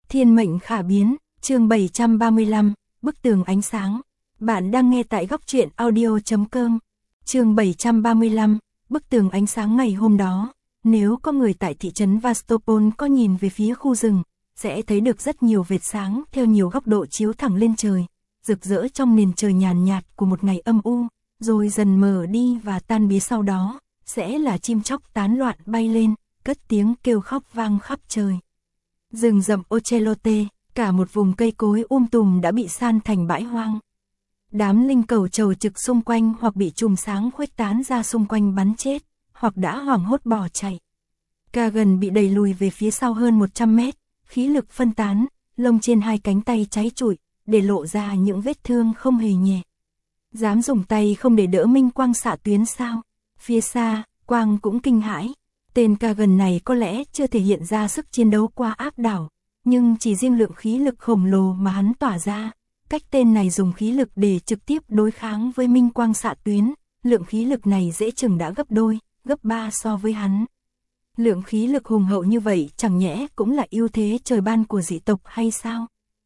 Thiên mệnh khả biến, chương 735, bức tường ánh sáng. Bạn đang nghe tại góc truyện audio.com. Chương 735, bức tường ánh sáng. Ngày hôm đó, nếu có người tại thị trấn Vastopol có nhìn về phía khu rừng, sẽ thấy được rất nhiều vệt sáng theo nhiều góc độ chiếu thẳng lên trời, rực rỡ trong nền trời nhàn nhạt của một ngày âm u, rồi dần mờ đi và tan biến. Sau đó, sẽ là chim chóc tán loạn bay lên, cất tiếng kêu khóc vang khắp trời. Rừng rậm Ocelote, cả một vùng cây cối tùm đã bị san thành bãi hoang. Đám linh cầu trầu trực xung quanh hoặc bị chùm sáng khuếch tán ra xung quanh bắn chết, hoặc đã hoảng hốt bỏ chạy. Kagan bị đẩy lùi về phía sau hơn 100 mét, khí lực phân tán, lông trên hai cánh tay cháy trụi, để lộ ra những vết thương không hề nhẹ. Dám dùng tay không để đỡ minh quang xạ tuyến sao? Phía xa, Quang cũng kinh hãi. Tên Kagan này có lẽ chưa thể hiện ra sức chiến đấu qua áp đảo, nhưng chỉ riêng lượng khí lực khổng lồ mà hắn tỏa ra, cách tên này dùng khí lực để trực tiếp đối kháng với minh quang xạ tuyến, lượng khí lực này dễ chừng đã gấp đôi, gấp 3 so với hắn. Lượng khí lực hùng hậu như vậy chẳng nhẽ cũng là ưu thế trời ban của dị tộc hay sao?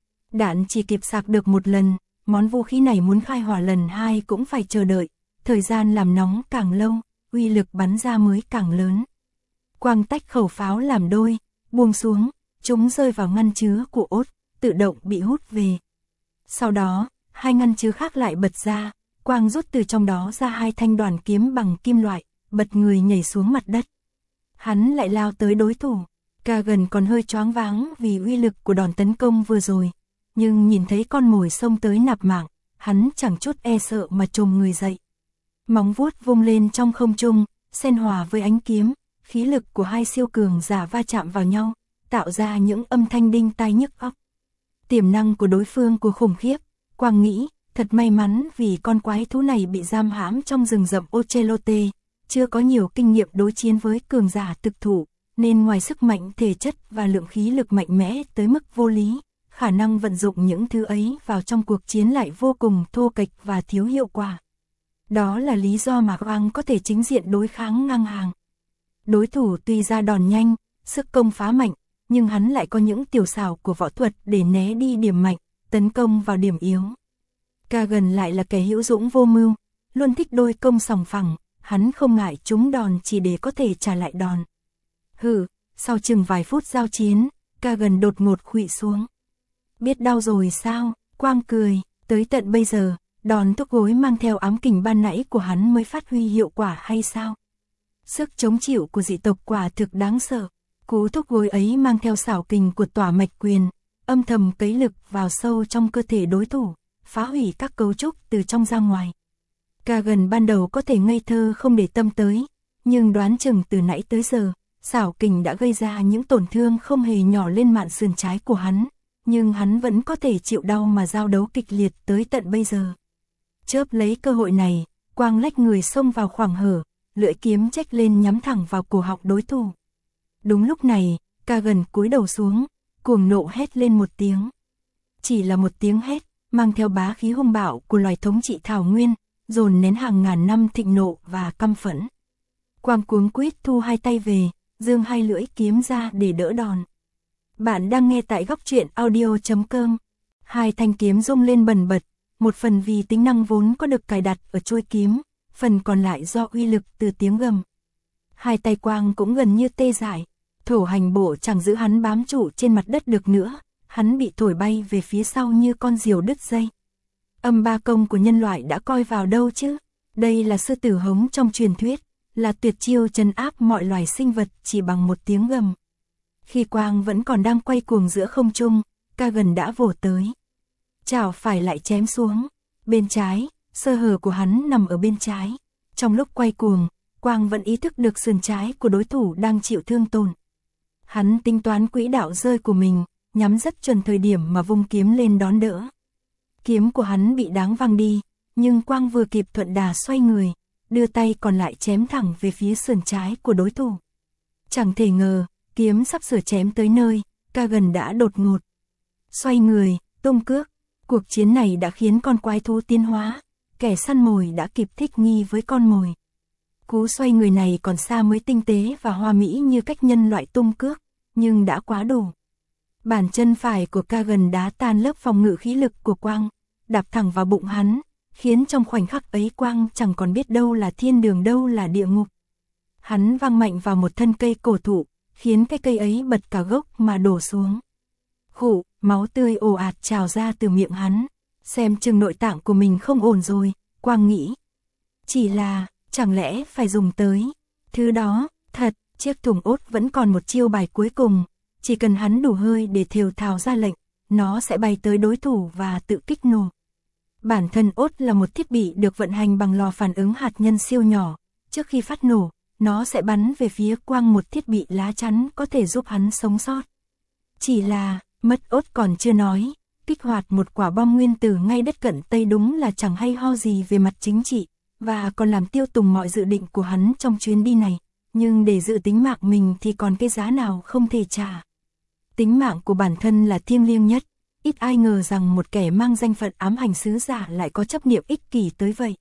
Đạn chỉ kịp sạc được một lần, món vũ khí này muốn khai hỏa lần hai cũng phải chờ đợi, thời gian làm nóng càng lâu, uy lực bắn ra mới càng lớn. Quang tách khẩu pháo làm đôi, buông xuống, chúng rơi vào ngăn chứa của ốt, tự động bị hút về. Sau đó, hai ngăn chứa khác lại bật ra, Quang rút từ trong đó ra hai thanh đoàn kiếm bằng kim loại, bật người nhảy xuống mặt đất. Hắn lại lao tới đối thủ. Kagan còn hơi choáng váng vì uy lực của đòn tấn công vừa rồi, nhưng nhìn thấy con mồi xông tới nạp mạng, hắn chẳng chút e sợ mà chồm người dậy. Móng vuốt vung lên trong không trung, xen hòa với ánh kiếm, khí lực của hai siêu cường giả va chạm vào nhau, tạo ra những âm thanh đinh tai nhức óc. Tiềm năng của đối phương của khủng khiếp, Quang nghĩ, thật may mắn vì con quái thú này bị giam hãm trong rừng rậm Ocelote, chưa có nhiều kinh nghiệm đối chiến với cường giả thực thụ, nên ngoài sức mạnh thể chất và lượng khí lực mạnh mẽ tới mức vô lý, khả năng vận dụng những thứ ấy vào trong cuộc chiến lại vô cùng thô kệch và thiếu hiệu quả. Đó là lý do mà Quang có thể chính diện đối kháng ngang hàng. Đối thủ tuy ra đòn nhanh, sức công phá mạnh, nhưng hắn lại có những tiểu xảo của võ thuật để né đi điểm mạnh, tấn công vào điểm yếu. Kagan lại là kẻ hữu dũng vô mưu, luôn thích đôi công sòng phẳng, hắn không ngại trúng đòn chỉ để có thể trả lại đòn. Sau chừng vài phút giao chiến, Kagan đột ngột khuỵu xuống. Biết đau rồi sao? Quang cười, tới tận bây giờ, đòn thuốc gối mang theo ám kình ban nãy của hắn mới phát huy hiệu quả hay sao? Sức chống chịu của dị tộc quả thực đáng sợ. Cú thuốc gối ấy mang theo xảo kình của tỏa mạch quyền, âm thầm cấy lực vào sâu trong cơ thể đối thủ, phá hủy các cấu trúc từ trong ra ngoài. Kagan ban đầu có thể ngây thơ không để tâm tới, nhưng đoán chừng từ nãy tới giờ, xảo kình đã gây ra những tổn thương không hề nhỏ lên mạn sườn trái của hắn, nhưng hắn vẫn có thể chịu đau mà giao đấu kịch liệt tới tận bây giờ. Chớp lấy cơ hội này, Quang lách người xông vào khoảng hở, lưỡi kiếm chếch lên nhắm thẳng vào cổ họng đối thủ. Đúng lúc này, Kagan cúi đầu xuống, cuồng nộ hét lên một tiếng. Chỉ là một tiếng hét, mang theo bá khí hung bạo của loài thống trị thảo nguyên, dồn nén hàng ngàn năm thịnh nộ và căm phẫn. Quang cuống quýt thu hai tay về, giương hai lưỡi kiếm ra để đỡ đòn. Bạn đang nghe tại góc truyện audio.com. Hai thanh kiếm rung lên bần bật, một phần vì tính năng vốn có được cài đặt ở chuôi kiếm, phần còn lại do uy lực từ tiếng gầm. Hai tay Quang cũng gần như tê dại, thổ hành bộ chẳng giữ hắn bám trụ trên mặt đất được nữa, hắn bị thổi bay về phía sau như con diều đứt dây. Âm ba công của nhân loại đã coi vào đâu chứ? Đây là sư tử hống trong truyền thuyết, là tuyệt chiêu trấn áp mọi loài sinh vật chỉ bằng một tiếng gầm. Khi Quang vẫn còn đang quay cuồng giữa không trung, Kagan đã vồ tới. Chảo phải lại chém xuống. Bên trái, sơ hở của hắn nằm ở bên trái. Trong lúc quay cuồng, Quang vẫn ý thức được sườn trái của đối thủ đang chịu thương tổn. Hắn tính toán quỹ đạo rơi của mình, nhắm rất chuẩn thời điểm mà vung kiếm lên đón đỡ. Kiếm của hắn bị đáng văng đi, nhưng Quang vừa kịp thuận đà xoay người, đưa tay còn lại chém thẳng về phía sườn trái của đối thủ. Chẳng thể ngờ, kiếm sắp sửa chém tới nơi, Kagan đã đột ngột xoay người, tung cước. Cuộc chiến này đã khiến con quái thú tiến hóa, kẻ săn mồi đã kịp thích nghi với con mồi. Cú xoay người này còn xa mới tinh tế và hoa mỹ như cách nhân loại tung cước, nhưng đã quá đủ. Bàn chân phải của Kagan đá tan lớp phòng ngự khí lực của Quang, đạp thẳng vào bụng hắn, khiến trong khoảnh khắc ấy Quang chẳng còn biết đâu là thiên đường đâu là địa ngục. Hắn văng mạnh vào một thân cây cổ thụ, khiến cái cây ấy bật cả gốc mà đổ xuống. Khụ, máu tươi ồ ạt trào ra từ miệng hắn, xem chừng nội tạng của mình không ổn rồi, Quang nghĩ. Chỉ là, chẳng lẽ phải dùng tới thứ đó, thật, chiếc thùng ốt vẫn còn một chiêu bài cuối cùng, chỉ cần hắn đủ hơi để thều thào ra lệnh, nó sẽ bay tới đối thủ và tự kích nổ. Bản thân ốt là một thiết bị được vận hành bằng lò phản ứng hạt nhân siêu nhỏ, trước khi phát nổ, nó sẽ bắn về phía Quang một thiết bị lá chắn có thể giúp hắn sống sót. Chỉ là, mất ốt còn chưa nói, kích hoạt một quả bom nguyên tử ngay đất cận Tây đúng là chẳng hay ho gì về mặt chính trị, và còn làm tiêu tùng mọi dự định của hắn trong chuyến đi này, nhưng để giữ tính mạng mình thì còn cái giá nào không thể trả. Tính mạng của bản thân là thiêng liêng nhất, ít ai ngờ rằng một kẻ mang danh phận ám hành sứ giả lại có chấp niệm ích kỷ tới vậy.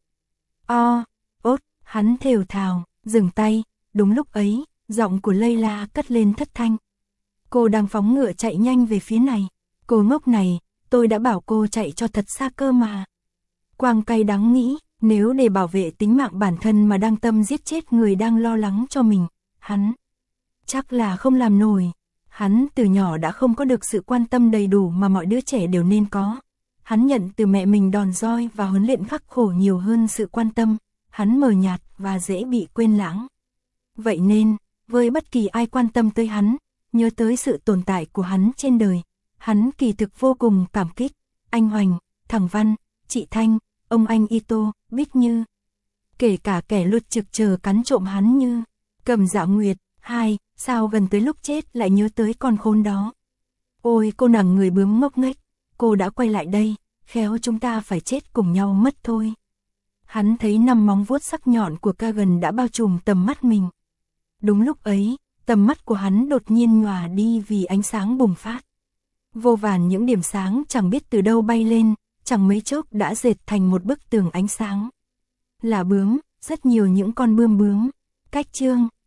Ốt, hắn thều thào, dừng tay, đúng lúc ấy, giọng của Layla cất lên thất thanh. Cô đang phóng ngựa chạy nhanh về phía này, cô ngốc này, tôi đã bảo cô chạy cho thật xa cơ mà. Quang cay đắng nghĩ, nếu để bảo vệ tính mạng bản thân mà đang tâm giết chết người đang lo lắng cho mình, hắn chắc là không làm nổi. Hắn từ nhỏ đã không có được sự quan tâm đầy đủ mà mọi đứa trẻ đều nên có. Hắn nhận từ mẹ mình đòn roi và huấn luyện khắc khổ nhiều hơn sự quan tâm, hắn mờ nhạt và dễ bị quên lãng. Vậy nên, với bất kỳ ai quan tâm tới hắn, nhớ tới sự tồn tại của hắn trên đời, hắn kỳ thực vô cùng cảm kích. Anh Hoành, thằng Văn, chị Thanh, ông anh Ito, Bích Như. Kể cả kẻ luật trực chờ cắn trộm hắn như Cầm Dạ Nguyệt. Sao gần tới lúc chết lại nhớ tới con khốn đó. Ôi cô nàng người bướm ngốc nghếch, cô đã quay lại đây, khéo chúng ta phải chết cùng nhau mất thôi. Hắn thấy 5 móng vuốt sắc nhọn của Kagan đã bao trùm tầm mắt mình. Đúng lúc ấy, tầm mắt của hắn đột nhiên nhòa đi vì ánh sáng bùng phát. Vô vàn những điểm sáng chẳng biết từ đâu bay lên, chẳng mấy chốc đã dệt thành một bức tường ánh sáng. Là bướm, rất nhiều những con bướm. Cách chương